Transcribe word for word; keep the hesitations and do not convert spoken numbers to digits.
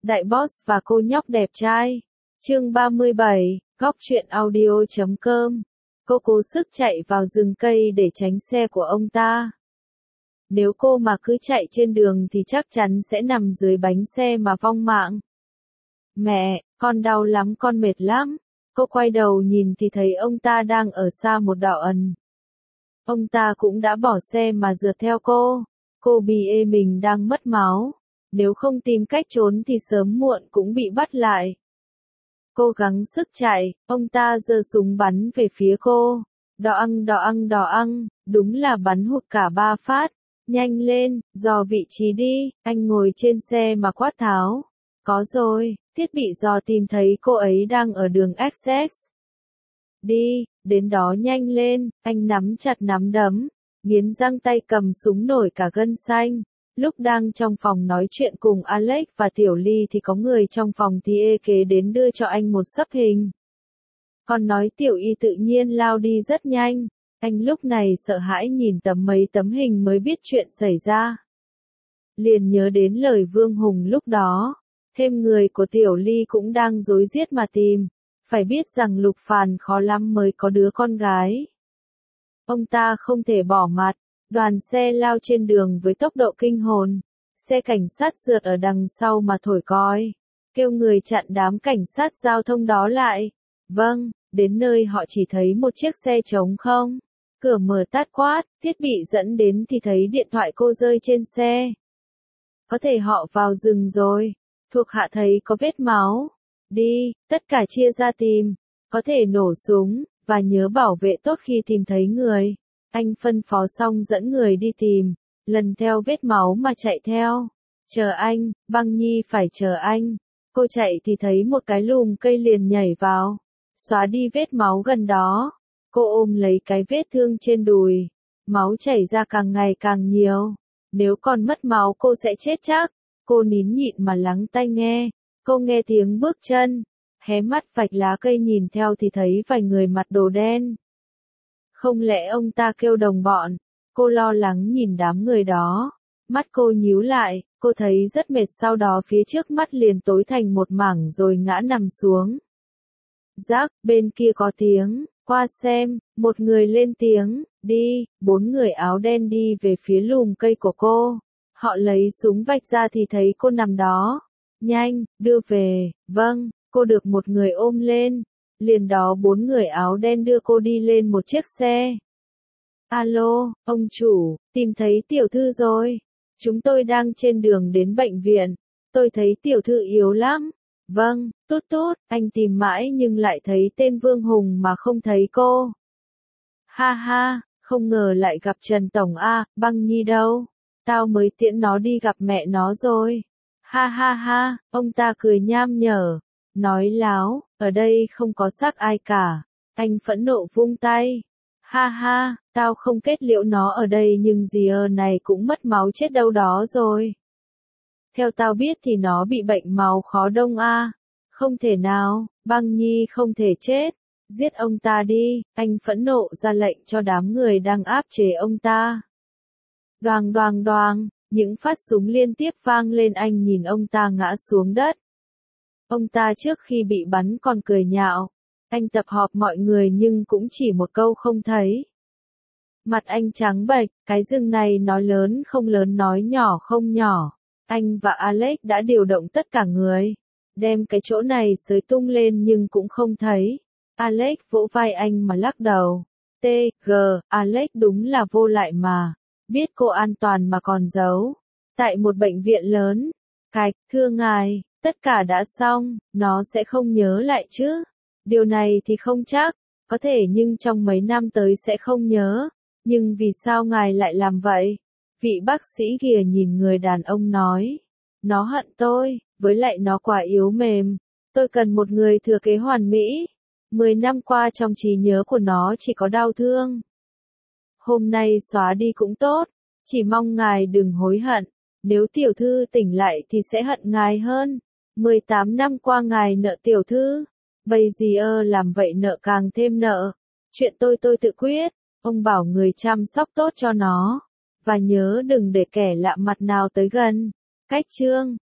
Đại boss và cô nhóc đẹp trai. Chương ba mươi bảy, góc truyện audio chấm com. Cô cố sức chạy vào rừng cây để tránh xe của ông ta. Nếu cô mà cứ chạy trên đường thì chắc chắn sẽ nằm dưới bánh xe mà vong mạng. Mẹ, con đau lắm, con mệt lắm. Cô quay đầu nhìn thì thấy ông ta đang ở xa một đoạn ẩn. Ông ta cũng đã bỏ xe mà rượt theo cô. Cô bị ê mình đang mất máu. Nếu không tìm cách trốn thì sớm muộn cũng bị bắt lại. Cô gắng sức chạy, ông ta giơ súng bắn về phía cô. Đỏ ăng đỏ ăng đỏ ăng, đúng là bắn hụt cả ba phát. Nhanh lên, dò vị trí đi, anh ngồi trên xe mà quát tháo. Có rồi, thiết bị dò tìm thấy cô ấy đang ở đường Essex. Đi, đến đó nhanh lên, anh nắm chặt nắm đấm, nghiến răng tay cầm súng nổi cả gân xanh. Lúc đang trong phòng nói chuyện cùng Alex và Tiểu Ly thì có người trong phòng thì ê kế đến đưa cho anh một xấp hình. Còn nói Tiểu Y tự nhiên lao đi rất nhanh. Anh lúc này sợ hãi nhìn tấm mấy tấm hình mới biết chuyện xảy ra. Liền nhớ đến lời Vương Hùng lúc đó. Thêm người của Tiểu Ly cũng đang rối riết mà tìm. Phải biết rằng Lục Phàn khó lắm mới có đứa con gái. Ông ta không thể bỏ mặt. Đoàn xe lao trên đường với tốc độ kinh hồn. Xe cảnh sát rượt ở đằng sau mà thổi còi. Kêu người chặn đám cảnh sát giao thông đó lại. Vâng, đến nơi họ chỉ thấy một chiếc xe trống không. Cửa mở tát quát, thiết bị dẫn đến thì thấy điện thoại cô rơi trên xe. Có thể họ vào rừng rồi. Thuộc hạ thấy có vết máu. Đi, tất cả chia ra tìm. Có thể nổ súng, và nhớ bảo vệ tốt khi tìm thấy người. Anh phân phó xong dẫn người đi tìm, lần theo vết máu mà chạy theo. Chờ anh, Băng Nhi phải chờ anh. Cô chạy thì thấy một cái lùm cây liền nhảy vào, xóa đi vết máu gần đó. Cô ôm lấy cái vết thương trên đùi, máu chảy ra càng ngày càng nhiều. Nếu còn mất máu cô sẽ chết chắc. Cô nín nhịn mà lắng tai nghe. Cô nghe tiếng bước chân, hé mắt vạch lá cây nhìn theo thì thấy vài người mặc đồ đen. Không lẽ ông ta kêu đồng bọn? Cô lo lắng nhìn đám người đó. Mắt cô nhíu lại, cô thấy rất mệt, sau đó phía trước mắt liền tối thành một mảng rồi ngã nằm xuống. Rắc, bên kia có tiếng, qua xem, một người lên tiếng, đi, bốn người áo đen đi về phía lùm cây của cô. Họ lấy súng vạch ra thì thấy cô nằm đó. Nhanh, đưa về, vâng, cô được một người ôm lên. Liền đó bốn người áo đen đưa cô đi lên một chiếc xe. Alo, ông chủ, tìm thấy tiểu thư rồi. Chúng tôi đang trên đường đến bệnh viện. Tôi thấy tiểu thư yếu lắm. Vâng, tốt tốt, anh tìm mãi nhưng lại thấy tên Vương Hùng mà không thấy cô. Ha ha, không ngờ lại gặp Trần Tổng a, Băng Nhi đâu? Tao mới tiễn nó đi gặp mẹ nó rồi. Ha ha ha, ông ta cười nham nhở. Nói láo, ở đây không có xác ai cả. Anh phẫn nộ vung tay. Ha ha, tao không kết liễu nó ở đây nhưng dìa này cũng mất máu chết đâu đó rồi. Theo tao biết thì nó bị bệnh máu khó đông a. À. Không thể nào, Băng Nhi không thể chết. Giết ông ta đi, anh phẫn nộ ra lệnh cho đám người đang áp chế ông ta. Đoàng đoàng đoàng, những phát súng liên tiếp vang lên, anh nhìn ông ta ngã xuống đất. Ông ta trước khi bị bắn còn cười nhạo. Anh tập họp mọi người nhưng cũng chỉ một câu không thấy. Mặt anh trắng bệch, cái rừng này nói lớn không lớn nói nhỏ không nhỏ. Anh và Alex đã điều động tất cả người. Đem cái chỗ này xới tung lên nhưng cũng không thấy. Alex vỗ vai anh mà lắc đầu. T, G, Alex đúng là vô lại mà. Biết cô an toàn mà còn giấu. Tại một bệnh viện lớn. Cạch, thưa ngài. Tất cả đã xong, nó sẽ không nhớ lại chứ. Điều này thì không chắc, có thể nhưng trong mấy năm tới sẽ không nhớ. Nhưng vì sao ngài lại làm vậy? Vị bác sĩ kia nhìn người đàn ông nói. Nó hận tôi, với lại nó quá yếu mềm. Tôi cần một người thừa kế hoàn mỹ. Mười năm qua trong trí nhớ của nó chỉ có đau thương. Hôm nay xóa đi cũng tốt, chỉ mong ngài đừng hối hận. Nếu tiểu thư tỉnh lại thì sẽ hận ngài hơn. mười tám năm qua ngài nợ tiểu thư. Bây giờ làm vậy nợ càng thêm nợ. Chuyện tôi tôi tự quyết. Ông bảo người chăm sóc tốt cho nó. Và nhớ đừng để kẻ lạ mặt nào tới gần. Cách chương.